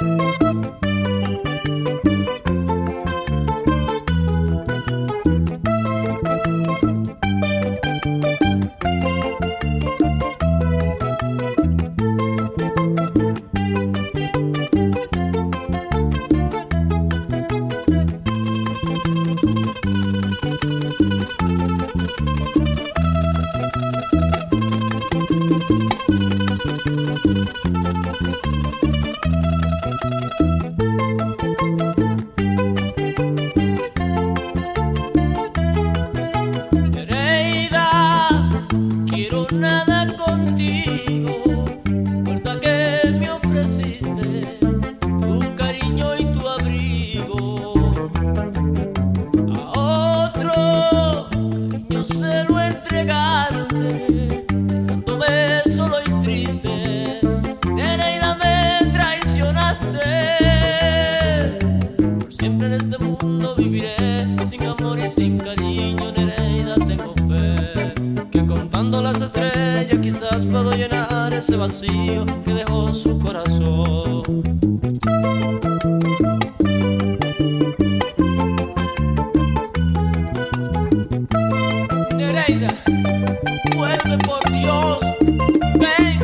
Se lo entregaste, dejándome solo y triste. Nereida, me traicionaste. Por siempre en este mundo viviré sin amor y sin cariño. Nereida, tengo fe que contando las estrellas quizás puedo llenar ese vacío que dejó su corazón. Nereida, vuelve por Dios, ven.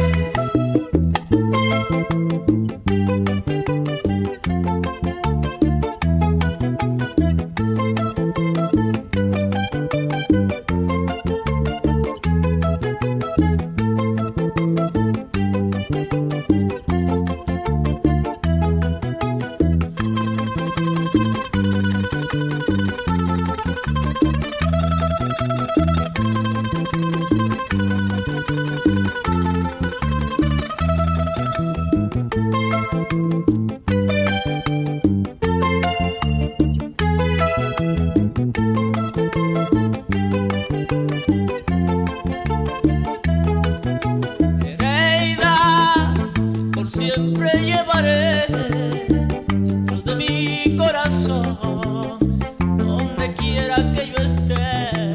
Siempre llevaré dentro de mi corazón, donde quiera que yo esté.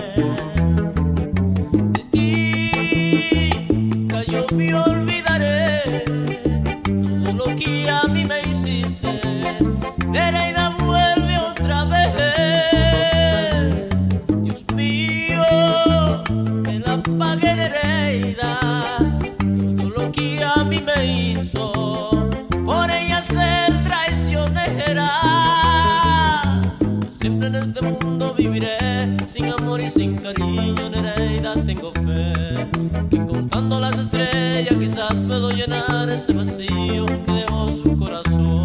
De ti nunca yo me olvidaré todo lo que a mí me hiciste. Nereida, vuelve otra vez. Dios mío, que la pague Nereida todo lo que a mí me hizo. Por ella ser traicionera. Siempre en este mundo viviré sin amor y sin cariño. Nereida, tengo fe que contando las estrellas quizás puedo llenar ese vacío que dejó su corazón.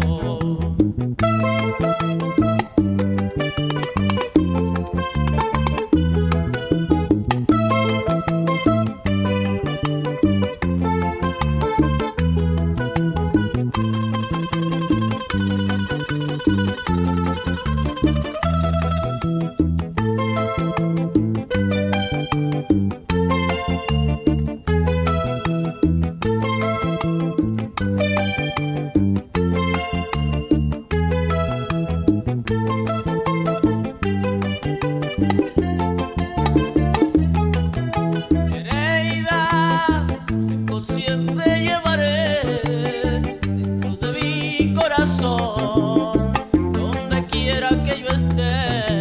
Siempre llevaré dentro de mi corazón, donde quiera que yo esté.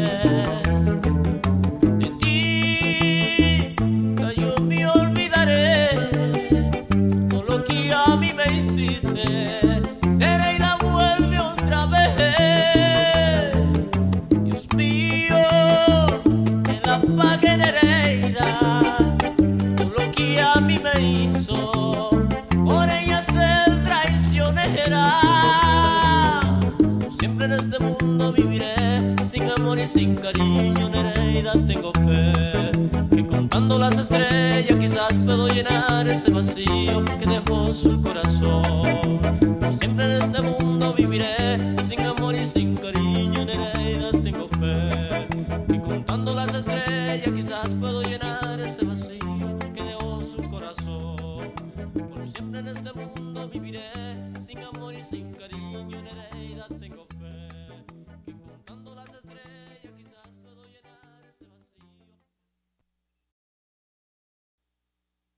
De ti nunca yo me olvidaré todo lo que a mí me hiciste. Nereida, vuelve otra vez. Dios mío, que la pague Nereida todo lo que a mí me hizo. Siempre en este mundo viviré sin amor y sin cariño. Nereida, tengo fe que contando las estrellas quizás puedo llenar ese vacío que dejó su corazón. Siempre en este mundo viviré sin amor y sin cariño. Nereida, tengo fe que contando las estrellas quizás puedo llenar ese vacío que dejó su corazón. Por siempre en este mundo viviré sin amor y sin cariño. Nereida.